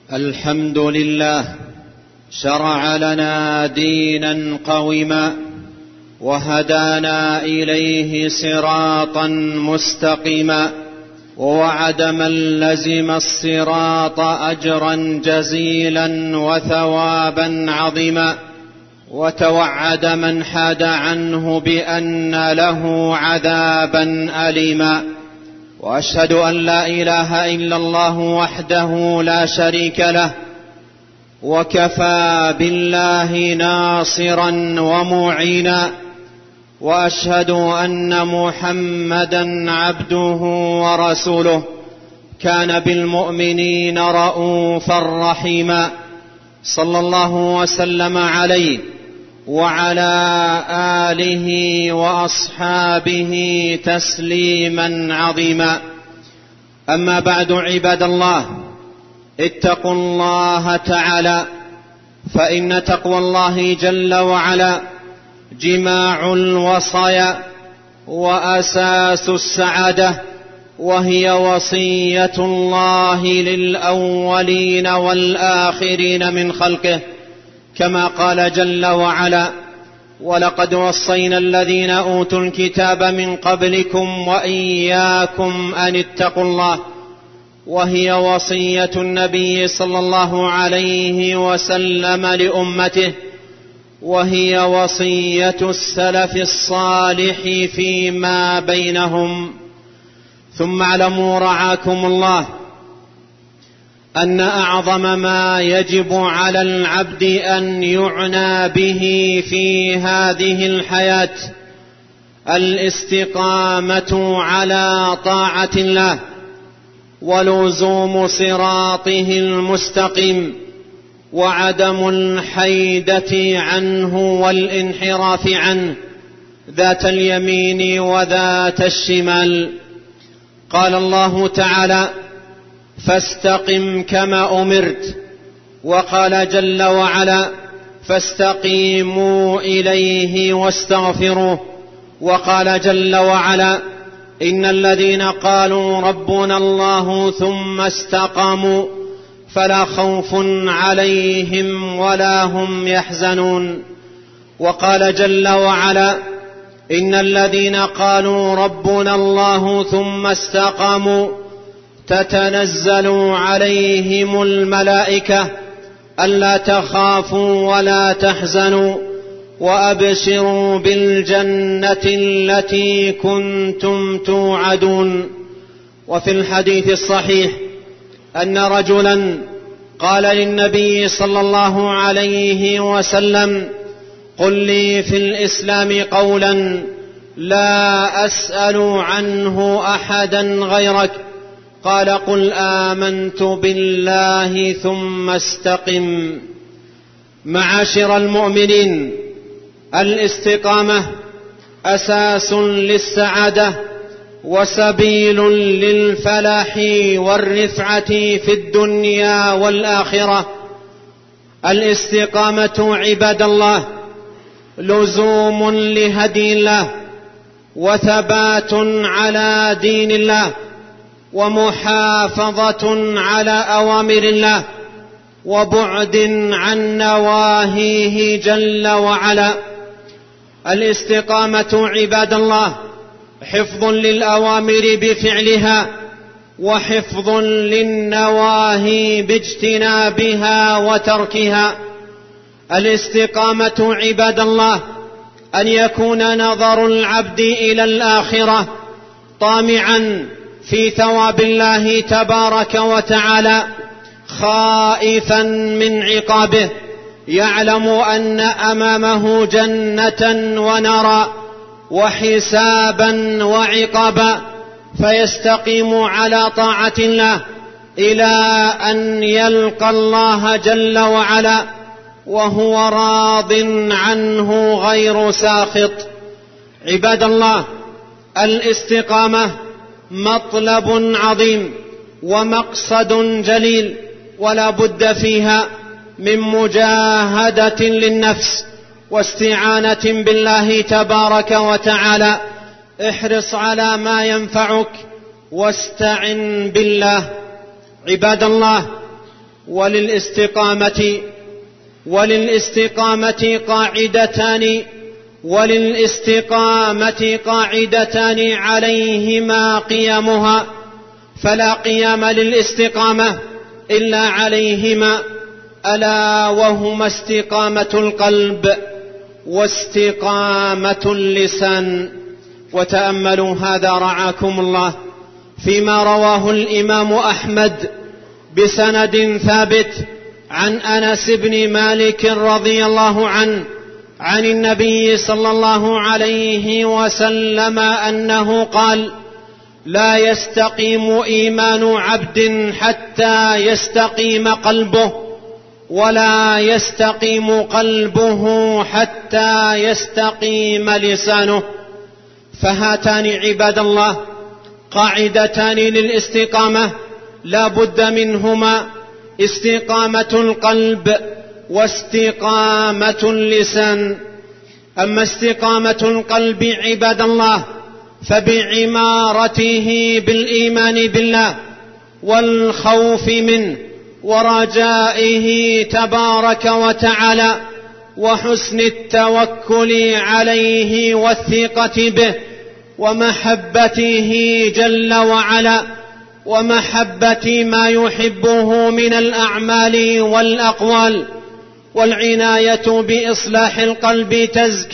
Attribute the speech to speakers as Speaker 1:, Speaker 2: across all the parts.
Speaker 1: الحمد لله شرع لنا دينا قويما وهدانا إليه صراطا مستقيما، ووعد من لزم الصراط أجرا جزيلا وثوابا عظيما، وتوعد من حاد عنه بأن له عذابا أليما. وأشهد أن لا إله إلا الله وحده لا شريك له، وكفى بالله ناصرا ومعينا، وأشهد أن محمدا عبده ورسوله كان بالمؤمنين رءوفا رحيما، صلى الله وسلم عليه وعلى آله وأصحابه تسليما عظيما. أما بعد، عباد الله، اتقوا الله تعالى، فإن تقوى الله جل وعلا جماع الوصايا وأساس السعادة، وهي وصية الله للأولين والآخرين من خلقه، كما قال جل وعلا: ولقد وصينا الذين أوتوا الكتاب من قبلكم وإياكم أن اتقوا الله. وهي وصية النبي صلى الله عليه وسلم لأمته، وهي وصية السلف الصالح فيما بينهم. ثم اعلموا رعاكم الله أن أعظم ما يجب على العبد أن يعنى به في هذه الحياة الاستقامة على طاعة الله، ولزوم صراطه المستقيم، وعدم الحيدة عنه والانحراف عنه ذات اليمين وذات الشمال. قال الله تعالى: فاستقم كما أمرت. وقال جل وعلا: فاستقيموا إليه واستغفروه. وقال جل وعلا: إن الذين قالوا ربنا الله ثم استقاموا فلا خوف عليهم ولا هم يحزنون. وقال جل وعلا: إن الذين قالوا ربنا الله ثم استقاموا تتنزل عليهم الملائكة ألا تخافوا ولا تحزنوا وأبشروا بالجنة التي كنتم توعدون. وفي الحديث الصحيح أن رجلا قال للنبي صلى الله عليه وسلم: قل لي في الإسلام قولا لا أسأل عنه أحدا غيرك. قال: قل آمنت بالله ثم استقم. معاشر المؤمنين، الاستقامة أساس للسعادة وسبيل للفلاح والرفعة في الدنيا والآخرة. الاستقامة عباد الله لزوم لهدي الله، وثبات على دين الله، ومحافظة على أوامر الله، وبعد عن نواهيه جل وعلا. الاستقامة عباد الله حفظ للأوامر بفعلها، وحفظ للنواهي باجتنابها وتركها. الاستقامة عباد الله أن يكون نظر العبد إلى الآخرة طامعا في ثواب الله تبارك وتعالى، خائفا من عقابه، يعلم أن أمامه جنة ونارا وحسابا وعقابا، فيستقيم على طاعة الله إلى أن يلقى الله جل وعلا وهو راض عنه غير ساخط. عباد الله، الاستقامة مطلب عظيم ومقصد جليل، ولا بد فيها من مجاهدة للنفس واستعانة بالله تبارك وتعالى. احرص على ما ينفعك واستعن بالله. عباد الله، وللاستقامة قاعدتان عليهما قيامها، فلا قيام للاستقامة إلا عليهما، ألا وهما استقامة القلب واستقامة اللسان. وتأملوا هذا رعاكم الله فيما رواه الإمام أحمد بسند ثابت عن أنس بن مالك رضي الله عنه عن النبي صلى الله عليه وسلم أنه قال: لا يستقيم إيمان عبد حتى يستقيم قلبه، ولا يستقيم قلبه حتى يستقيم لسانه. فهاتان عباد الله قاعدتان للاستقامة لا بد منهما، استقامة القلب واستقامة اللسان. أما استقامة القلب عباد الله فبعمارته بالإيمان بالله والخوف منه ورجائه تبارك وتعالى، وحسن التوكل عليه والثقة به، ومحبته جل وعلا، ومحبة ما يحبه من الأعمال والأقوال، والعناية بإصلاح القلب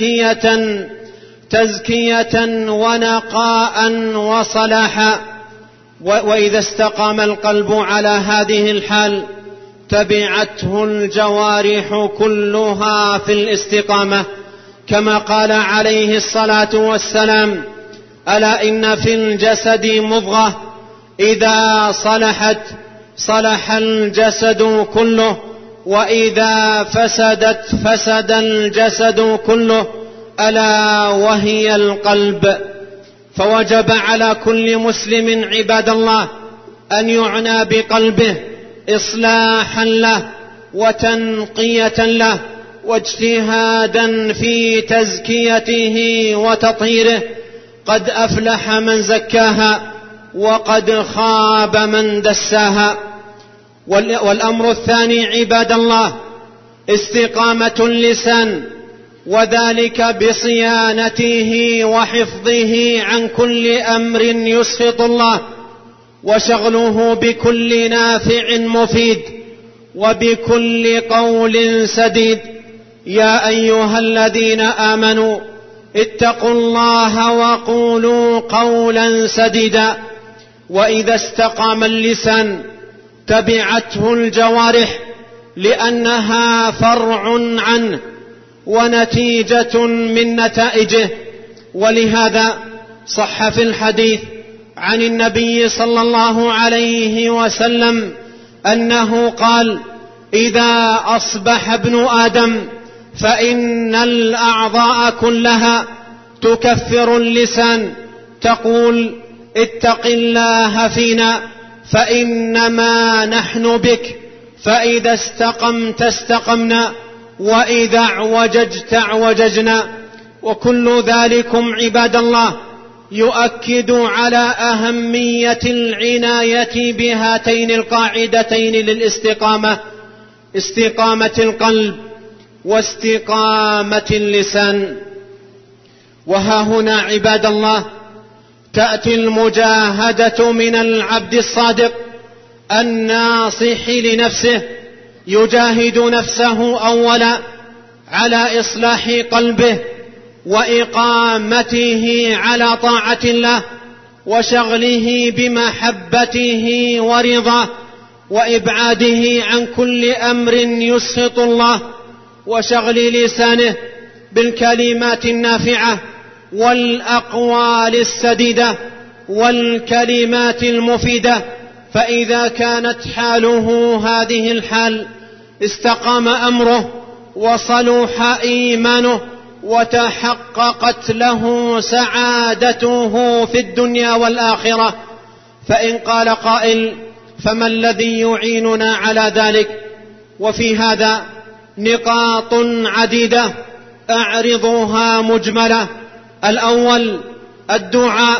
Speaker 1: تزكية ونقاء وصلاحا. وإذا استقام القلب على هذه الحال تبعته الجوارح كلها في الاستقامة، كما قال عليه الصلاة والسلام: ألا إن في الجسد مضغة إذا صلحت صلح الجسد كله، وإذا فسدت فسد الجسد كله، ألا وهي القلب. فوجب على كل مسلم عباد الله أن يعنى بقلبه إصلاحا له وتنقية له واجتهادا في تزكيته وتطهيره. قد أفلح من زكاها وقد خاب من دساها. والأمر الثاني عباد الله استقامة اللسان، وذلك بصيانته وحفظه عن كل أمر يسخط الله، وشغله بكل نافع مفيد، وبكل قول سديد. يا أيها الذين آمنوا اتقوا الله وقولوا قولا سديدا. وإذا استقام اللسان تبعته الجوارح، لأنها فرع عنه ونتيجة من نتائجه. ولهذا صح في الحديث عن النبي صلى الله عليه وسلم أنه قال: إذا أصبح ابن آدم فإن الأعضاء كلها تكفر اللسان، تقول: اتق الله فينا فإنما نحن بك، فإذا استقمت استقمنا، وإذا اعوججت اعوججنا. وكل ذلكم عباد الله يؤكد على أهمية العناية بهاتين القاعدتين للاستقامة: استقامة القلب واستقامة اللسان. وها هنا عباد الله تأتي المجاهدة من العبد الصادق الناصح لنفسه، يجاهد نفسه أولا على إصلاح قلبه وإقامته على طاعة الله، وشغله بمحبته ورضاه، وإبعاده عن كل أمر يسخط الله، وشغل لسانه بالكلمات النافعة والأقوال السديدة والكلمات المفيدة. فإذا كانت حاله هذه الحال استقام أمره وصلح إيمانه وتحققت له سعادته في الدنيا والآخرة. فإن قال قائل: فما الذي يعيننا على ذلك؟ وفي هذا نقاط عديدة أعرضها مجملة. الأول: الدعاء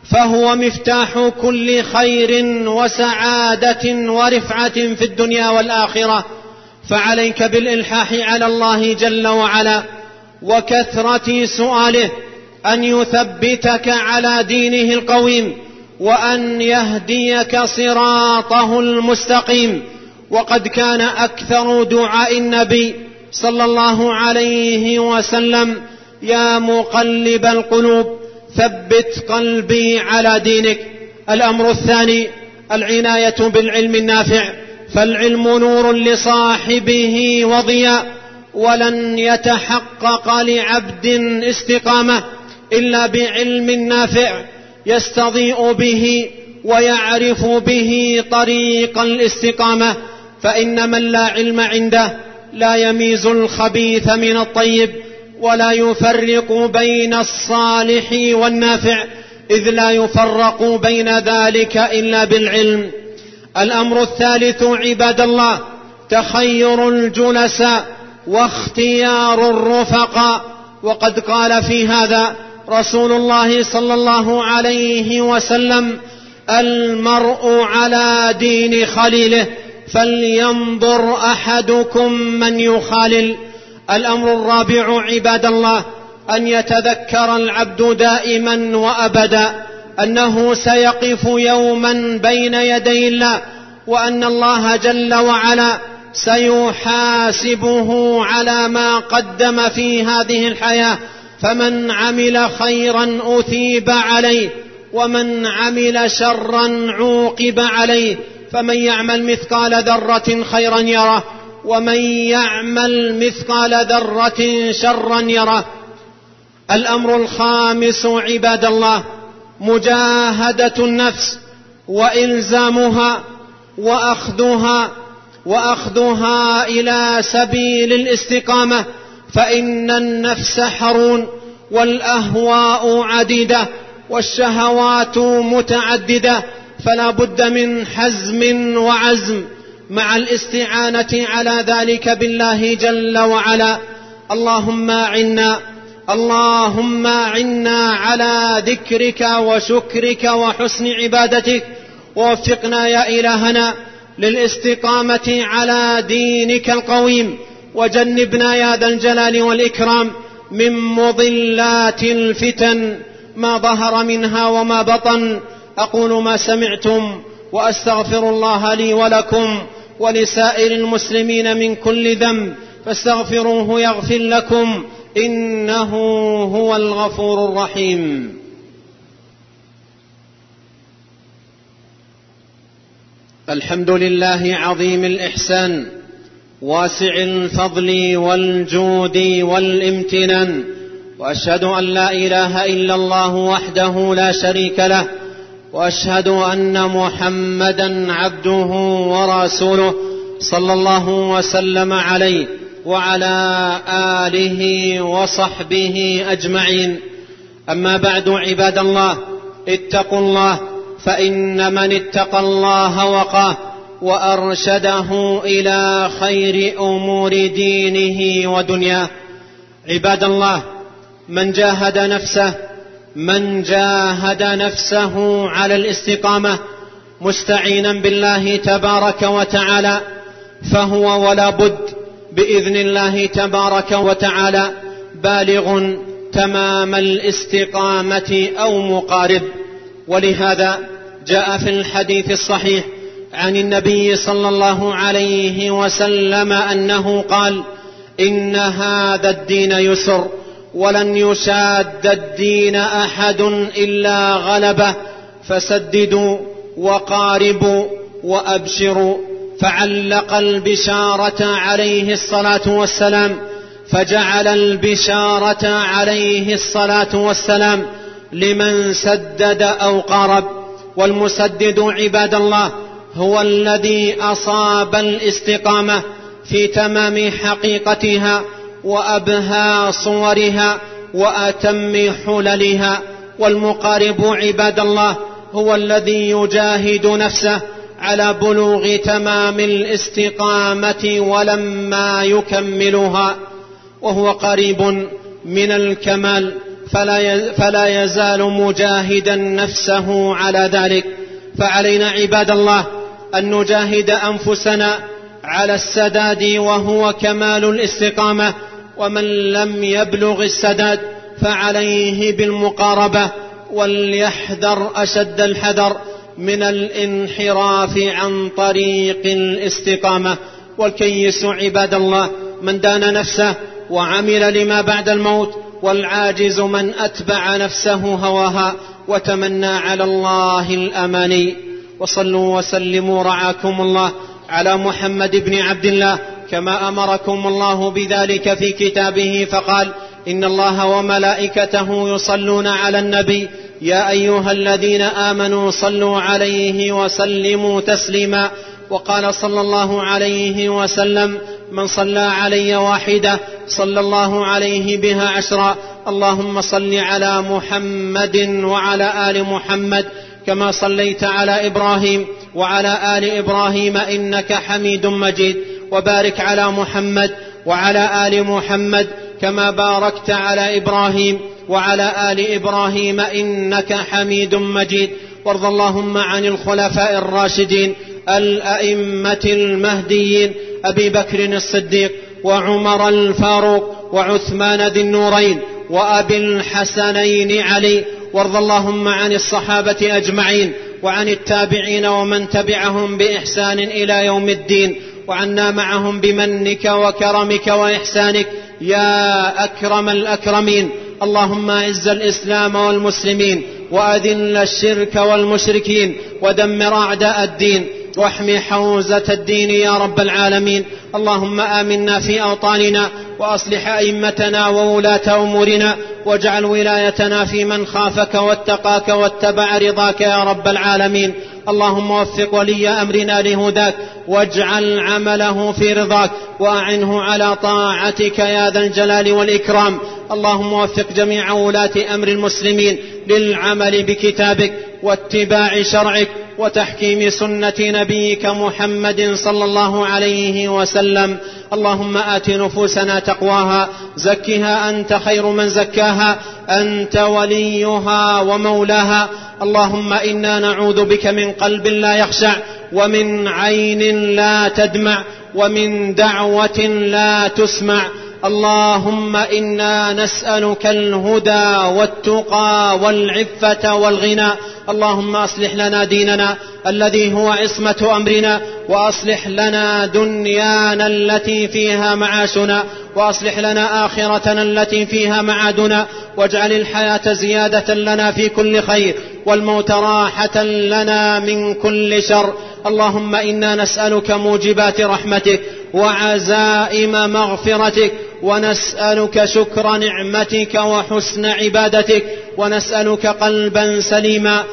Speaker 1: فهو مفتاح كل خير وسعادة ورفعة في الدنيا والآخرة. فعليك بالإلحاح على الله جل وعلا وكثرة سؤاله أن يثبتك على دينه القويم وأن يهديك صراطه المستقيم. وقد كان أكثر دعاء النبي صلى الله عليه وسلم: يا مقلب القلوب ثبت قلبي على دينك. الأمر الثاني العناية بالعلم النافع، فالعلم نور لصاحبه وضياء، ولن يتحقق لعبد استقامة إلا بعلم نافع يستضيء به ويعرف به طريق الاستقامة. فإن من لا علم عنده لا يميز الخبيث من الطيب ولا يفرق بين الصالح والنافع، إذ لا يفرق بين ذلك إلا بالعلم. الأمر الثالث عباد الله تخير الجلساء واختيار الرفقاء. وقد قال في هذا رسول الله صلى الله عليه وسلم: المرء على دين خليله فلينظر أحدكم من يخالل. الأمر الرابع عباد الله أن يتذكر العبد دائما وأبدا أنه سيقف يوما بين يدي الله، وأن الله جل وعلا سيحاسبه على ما قدم في هذه الحياة، فمن عمل خيرا أثيب عليه ومن عمل شرا عوقب عليه. فمن يعمل مثقال ذرة خيرا يره ومن يعمل مثقال ذرة شرا يره. الأمر الخامس عباد الله مجاهدة النفس وإلزامها وأخذها إلى سبيل الاستقامة، فإن النفس حرون والأهواء عديدة والشهوات متعددة، فلا بد من حزم وعزم مع الاستعانة على ذلك بالله جل وعلا. اللهم أعنا على ذكرك وشكرك وحسن عبادتك، ووفقنا يا إلهنا للاستقامة على دينك القويم، وجنبنا يا ذا الجلال والإكرام من مضلات الفتن ما ظهر منها وما بطن. أقول ما سمعتم وأستغفر الله لي ولكم ولسائر المسلمين من كل ذنب، فاستغفروه يغفر لكم، إنه هو الغفور الرحيم. الحمد لله عظيم الإحسان واسع الفضل والجود والامتنان، وأشهد أن لا إله إلا الله وحده لا شريك له، وأشهد أن محمدا عبده ورسوله صلى الله وسلم عليه وعلى آله وصحبه أجمعين. أما بعد عباد الله، اتقوا الله، فإن من اتقى الله وقاه وأرشده إلى خير أمور دينه ودنياه. عباد الله، من جاهد نفسه على الاستقامة مستعينا بالله تبارك وتعالى، فهو ولا بد بإذن الله تبارك وتعالى بالغ تمام الاستقامة أو مقارب. ولهذا جاء في الحديث الصحيح عن النبي صلى الله عليه وسلم أنه قال: إن هذا الدين يسر ولن يشاد الدين أحد إلا غلبه، فسددوا وقاربوا وأبشروا. فعلق البشارة عليه الصلاة والسلام، فجعل البشارة عليه الصلاة والسلام لمن سدد أو قارب. والمسدد عباد الله هو الذي أصاب الاستقامة في تمام حقيقتها وأبهى صورها وأتم حللها. والمقارب عباد الله هو الذي يجاهد نفسه على بلوغ تمام الاستقامة ولما يكملها، وهو قريب من الكمال، فلا يزال مجاهدا نفسه على ذلك. فعلينا عباد الله أن نجاهد أنفسنا على السداد، وهو كمال الاستقامة. ومن لم يبلغ السداد فعليه بالمقاربة، وليحذر أشد الحذر من الانحراف عن طريق الاستقامة. والكيس عباد الله من دان نفسه وعمل لما بعد الموت، والعاجز من أتبع نفسه هواها وتمنى على الله الأماني. وصلوا وسلموا رعاكم الله على محمد بن عبد الله كما أمركم الله بذلك في كتابه، فقال: إن الله وملائكته يصلون على النبي يا أيها الذين آمنوا صلوا عليه وسلموا تسليما. وقال صلى الله عليه وسلم: من صلى علي واحدة صلى الله عليه بها 10. اللهم صل على محمد وعلى آل محمد كما صليت على إبراهيم وعلى آل إبراهيم إنك حميد مجيد. وبارك على محمد وعلى آل محمد كما باركت على إبراهيم وعلى آل إبراهيم إنك حميد مجيد. وارض اللهم عن الخلفاء الراشدين الأئمة المهديين أبي بكر الصديق وعمر الفاروق وعثمان ذي النورين وأبي الحسنين علي. وارض اللهم عن الصحابة أجمعين وعن التابعين ومن تبعهم بإحسان إلى يوم الدين، وعنا معهم بمنك وكرمك وإحسانك يا أكرم الأكرمين. اللهم أعز الإسلام والمسلمين، وأذل الشرك والمشركين، ودمر أعداء الدين، واحمي حوزة الدين يا رب العالمين. اللهم آمنا في أوطاننا، وأصلح أئمتنا وولاة أمورنا، واجعل ولايتنا في من خافك واتقاك واتبع رضاك يا رب العالمين. اللهم وفق ولي أمرنا لهداك، واجعل عمله في رضاك، وأعنه على طاعتك يا ذا الجلال والإكرام. اللهم وفق جميع ولاة أمر المسلمين للعمل بكتابك واتباع شرعك وتحكيم سنة نبيك محمد صلى الله عليه وسلم. اللهم آت نفوسنا تقواها، زكها أنت خير من زكاها، أنت وليها ومولاها. اللهم إنا نعوذ بك من قلب لا يخشع، ومن عين لا تدمع، ومن دعوة لا تسمع. اللهم إنا نسألك الهدى والتقى والعفة والغنى. اللهم أصلح لنا ديننا الذي هو عصمة أمرنا، وأصلح لنا دنيانا التي فيها معاشنا، وأصلح لنا آخرتنا التي فيها معادنا، واجعل الحياة زيادة لنا في كل خير، والموت راحة لنا من كل شر. اللهم إنا نسألك موجبات رحمتك وعزائم مغفرتك، ونسألك شكر نعمتك وحسن عبادتك، ونسألك قلبا سليما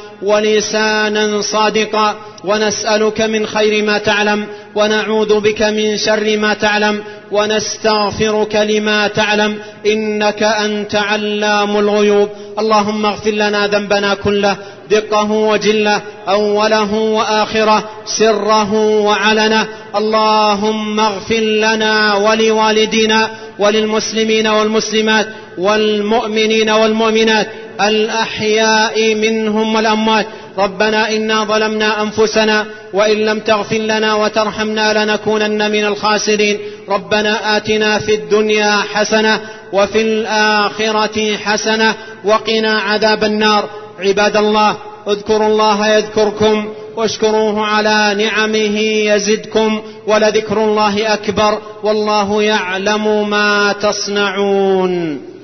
Speaker 1: ولسانا صادقا، ونسألك من خير ما تعلم، ونعوذ بك من شر ما تعلم، ونستغفرك لما تعلم، إنك أنت علام الغيوب. اللهم اغفر لنا ذنبنا كله، دقه وجله، أوله وآخره، سره وعلنه. اللهم اغفر لنا ولوالدينا وللمسلمين والمسلمات والمؤمنين والمؤمنات الأحياء منهم والأموات. ربنا إنا ظلمنا أنفسنا، وإن لم تغفر لنا وترحمنا لنكونن من الخاسرين. ربنا آتنا في الدنيا حسنة وفي الآخرة حسنة وقنا عذاب النار. عباد الله، اذكروا الله يذكركم، واشكروه على نعمه يزدكم، ولذكر الله أكبر، والله يعلم ما تصنعون.